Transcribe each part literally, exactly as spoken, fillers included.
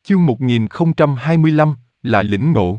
Chương một nghìn không trăm hai mươi lăm, là lĩnh ngộ.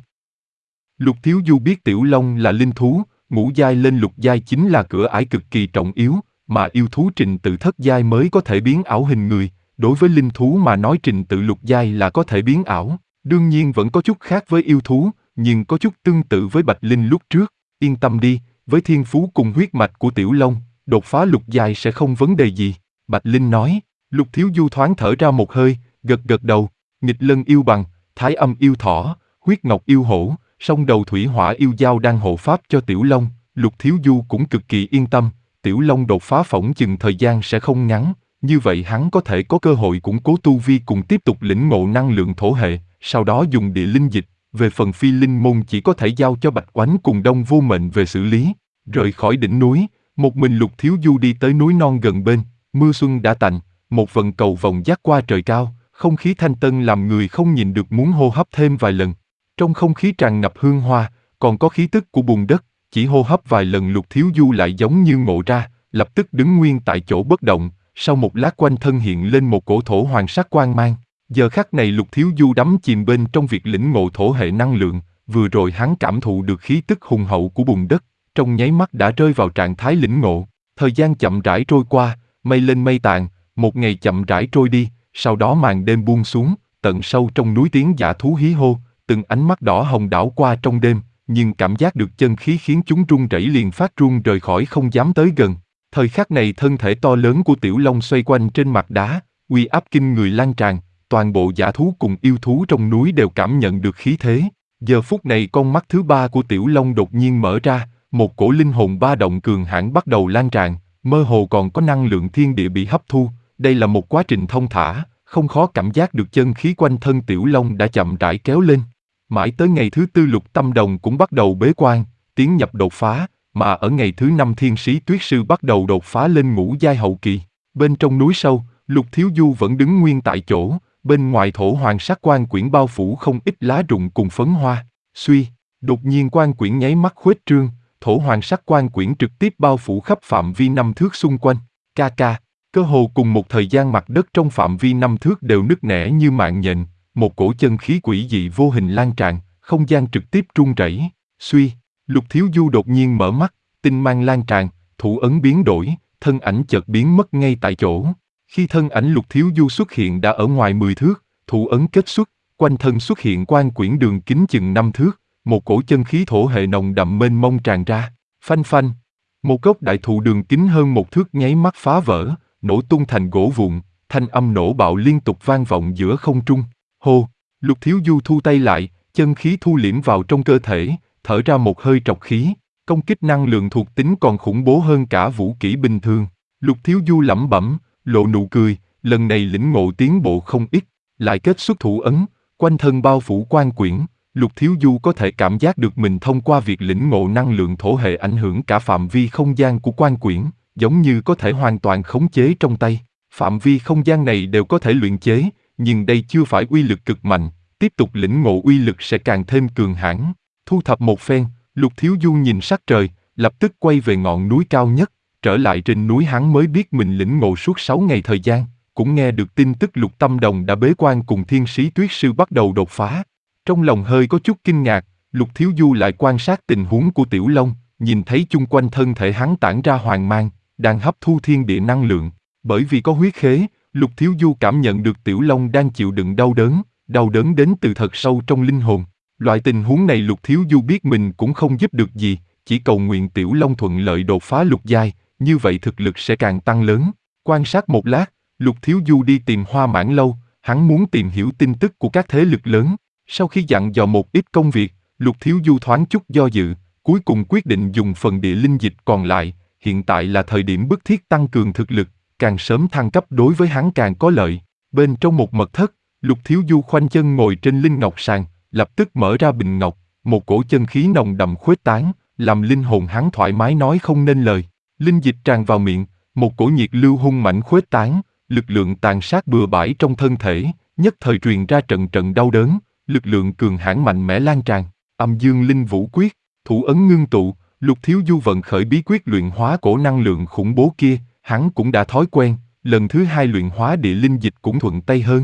Lục Thiếu Du biết Tiểu Long là linh thú, ngũ giai lên lục giai chính là cửa ải cực kỳ trọng yếu, mà yêu thú trình tự thất giai mới có thể biến ảo hình người, đối với linh thú mà nói trình tự lục giai là có thể biến ảo, đương nhiên vẫn có chút khác với yêu thú, nhưng có chút tương tự với Bạch Linh lúc trước, yên tâm đi, với thiên phú cùng huyết mạch của Tiểu Long, đột phá lục giai sẽ không vấn đề gì, Bạch Linh nói. Lục Thiếu Du thoáng thở ra một hơi, gật gật đầu. Nghịch lân yêu bằng, thái âm yêu thỏ, huyết ngọc yêu hổ, song đầu thủy hỏa yêu dao đang hộ pháp cho Tiểu Long, Lục Thiếu Du cũng cực kỳ yên tâm, Tiểu Long đột phá phỏng chừng thời gian sẽ không ngắn, như vậy hắn có thể có cơ hội củng cố tu vi cùng tiếp tục lĩnh ngộ năng lượng thổ hệ, sau đó dùng địa linh dịch, về phần phi linh môn chỉ có thể giao cho Bạch Oánh cùng Đông Vô Mệnh về xử lý. Rời khỏi đỉnh núi, một mình Lục Thiếu Du đi tới núi non gần bên, mưa xuân đã tạnh, một vần cầu vồng dát qua trời cao. Không khí thanh tân làm người không nhìn được muốn hô hấp thêm vài lần. Trong không khí tràn ngập hương hoa, còn có khí tức của bùn đất, chỉ hô hấp vài lần Lục Thiếu Du lại giống như ngộ ra, lập tức đứng nguyên tại chỗ bất động, sau một lát quanh thân hiện lên một cổ thổ hoàng sắc quang mang. Giờ khắc này Lục Thiếu Du đắm chìm bên trong việc lĩnh ngộ thổ hệ năng lượng, vừa rồi hắn cảm thụ được khí tức hùng hậu của bùn đất, trong nháy mắt đã rơi vào trạng thái lĩnh ngộ. Thời gian chậm rãi trôi qua, mây lên mây tàn, một ngày chậm rãi trôi đi. Sau đó màn đêm buông xuống, tận sâu trong núi tiếng dã thú hí hô, từng ánh mắt đỏ hồng đảo qua trong đêm, nhưng cảm giác được chân khí khiến chúng run rẩy liền phát run rời khỏi không dám tới gần. Thời khắc này thân thể to lớn của Tiểu Long xoay quanh trên mặt đá, uy áp kinh người lan tràn, toàn bộ dã thú cùng yêu thú trong núi đều cảm nhận được khí thế. Giờ phút này con mắt thứ ba của Tiểu Long đột nhiên mở ra, một cổ linh hồn ba động cường hãn bắt đầu lan tràn, mơ hồ còn có năng lượng thiên địa bị hấp thu. Đây là một quá trình thông thả, không khó cảm giác được chân khí quanh thân Tiểu Long đã chậm rãi kéo lên. Mãi tới ngày thứ tư Lục Tâm Đồng cũng bắt đầu bế quan, tiến nhập đột phá, mà ở ngày thứ năm Thiên Sĩ Tuyết Sư bắt đầu đột phá lên ngũ giai hậu kỳ. Bên trong núi sâu, Lục Thiếu Du vẫn đứng nguyên tại chỗ, bên ngoài thổ hoàng sắc quan quyển bao phủ không ít lá rụng cùng phấn hoa. Suy, đột nhiên quan quyển nháy mắt khuếch trương, thổ hoàng sắc quan quyển trực tiếp bao phủ khắp phạm vi năm thước xung quanh. Ca ca. Cơ hồ cùng một thời gian mặt đất trong phạm vi năm thước đều nứt nẻ như mạng nhện, một cổ chân khí quỷ dị vô hình lan tràn, không gian trực tiếp rung rẩy. Suy, Lục Thiếu Du đột nhiên mở mắt, tinh mang lan tràn, thủ ấn biến đổi, thân ảnh chợt biến mất ngay tại chỗ. Khi thân ảnh Lục Thiếu Du xuất hiện đã ở ngoài mười thước, thủ ấn kết xuất, quanh thân xuất hiện quan quyển đường kính chừng năm thước, một cổ chân khí thổ hệ nồng đậm mênh mông tràn ra. Phanh phanh, một gốc đại thụ đường kính hơn một thước nháy mắt phá vỡ, nổ tung thành gỗ vụn, thanh âm nổ bạo liên tục vang vọng giữa không trung. Hô, Lục Thiếu Du thu tay lại, chân khí thu liễm vào trong cơ thể, thở ra một hơi trọc khí, công kích năng lượng thuộc tính còn khủng bố hơn cả vũ kỹ bình thường. Lục Thiếu Du lẩm bẩm, lộ nụ cười, lần này lĩnh ngộ tiến bộ không ít, lại kết xuất thủ ấn, quanh thân bao phủ quan quyển. Lục Thiếu Du có thể cảm giác được mình thông qua việc lĩnh ngộ năng lượng thổ hệ ảnh hưởng cả phạm vi không gian của quan quyển, giống như có thể hoàn toàn khống chế trong tay. Phạm vi không gian này đều có thể luyện chế, nhưng đây chưa phải uy lực cực mạnh, tiếp tục lĩnh ngộ uy lực sẽ càng thêm cường hãn. Thu thập một phen, Lục Thiếu Du nhìn sắc trời, lập tức quay về ngọn núi cao nhất, trở lại trên núi hắn mới biết mình lĩnh ngộ suốt sáu ngày thời gian, cũng nghe được tin tức Lục Tâm Đồng đã bế quan cùng Thiên Sĩ Tuyết Sư bắt đầu đột phá. Trong lòng hơi có chút kinh ngạc, Lục Thiếu Du lại quan sát tình huống của Tiểu Long, nhìn thấy chung quanh thân thể hắn tản ra hoàng mang, đang hấp thu thiên địa năng lượng. Bởi vì có huyết khế, Lục Thiếu Du cảm nhận được Tiểu Long đang chịu đựng đau đớn, đau đớn đến từ thật sâu trong linh hồn. Loại tình huống này Lục Thiếu Du biết mình cũng không giúp được gì, chỉ cầu nguyện Tiểu Long thuận lợi đột phá lục giai, như vậy thực lực sẽ càng tăng lớn. Quan sát một lát, Lục Thiếu Du đi tìm Hoa Mãn Lâu, hắn muốn tìm hiểu tin tức của các thế lực lớn. Sau khi dặn dò một ít công việc, Lục Thiếu Du thoáng chút do dự, cuối cùng quyết định dùng phần địa linh dịch còn lại. Hiện tại là thời điểm bức thiết tăng cường thực lực, càng sớm thăng cấp đối với hắn càng có lợi. Bên trong một mật thất, Lục Thiếu Du khoanh chân ngồi trên linh ngọc sàn, lập tức mở ra bình ngọc, một cổ chân khí nồng đậm khuếch tán, làm linh hồn hắn thoải mái nói không nên lời. Linh dịch tràn vào miệng, một cổ nhiệt lưu hung mãnh khuếch tán, lực lượng tàn sát bừa bãi trong thân thể, nhất thời truyền ra trận trận đau đớn, lực lượng cường hãn mạnh mẽ lan tràn. Âm Dương Linh Vũ Quyết, thủ ấn ngưng tụ, Lục Thiếu Du vận khởi bí quyết luyện hóa cổ năng lượng khủng bố kia, hắn cũng đã thói quen, lần thứ hai luyện hóa địa linh dịch cũng thuận tay hơn.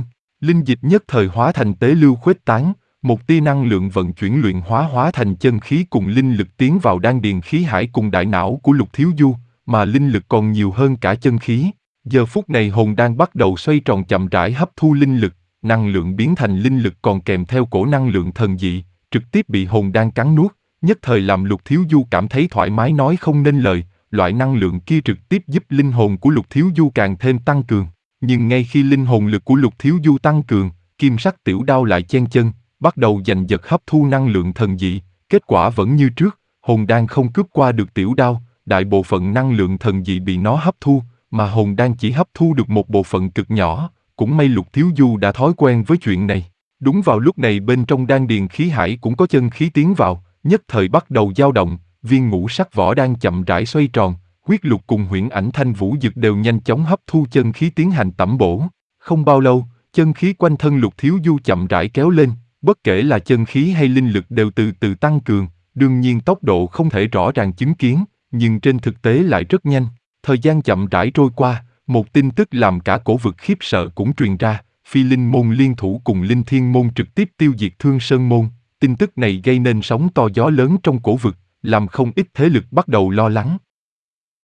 Linh dịch nhất thời hóa thành tế lưu khuếch tán, một tia năng lượng vận chuyển luyện hóa hóa thành chân khí cùng linh lực tiến vào đan điền khí hải cùng đại não của Lục Thiếu Du, mà linh lực còn nhiều hơn cả chân khí. Giờ phút này hồn đan bắt đầu xoay tròn chậm rãi hấp thu linh lực, năng lượng biến thành linh lực còn kèm theo cổ năng lượng thần dị, trực tiếp bị hồn đan cắn nuốt, nhất thời làm Lục Thiếu Du cảm thấy thoải mái nói không nên lời, loại năng lượng kia trực tiếp giúp linh hồn của Lục Thiếu Du càng thêm tăng cường. Nhưng ngay khi linh hồn lực của Lục Thiếu Du tăng cường, kim sắc tiểu đao lại chen chân, bắt đầu giành giật hấp thu năng lượng thần dị, kết quả vẫn như trước, hồn đan không cướp qua được tiểu đao, đại bộ phận năng lượng thần dị bị nó hấp thu, mà hồn đan chỉ hấp thu được một bộ phận cực nhỏ, cũng may Lục Thiếu Du đã thói quen với chuyện này. Đúng vào lúc này bên trong đan điền khí hải cũng có chân khí tiến vào, nhất thời bắt đầu dao động, viên ngũ sắc vỏ đan chậm rãi xoay tròn, huyết lục cùng huyễn ảnh thanh vũ dực đều nhanh chóng hấp thu chân khí tiến hành tẩm bổ. Không bao lâu, chân khí quanh thân Lục Thiếu Du chậm rãi kéo lên, bất kể là chân khí hay linh lực đều từ từ tăng cường, đương nhiên tốc độ không thể rõ ràng chứng kiến, nhưng trên thực tế lại rất nhanh. Thời gian chậm rãi trôi qua, một tin tức làm cả cổ vực khiếp sợ cũng truyền ra, Phi Linh môn liên thủ cùng Linh Thiên môn trực tiếp tiêu diệt Thương Sơn môn. Tin tức này gây nên sóng to gió lớn trong cổ vực, làm không ít thế lực bắt đầu lo lắng.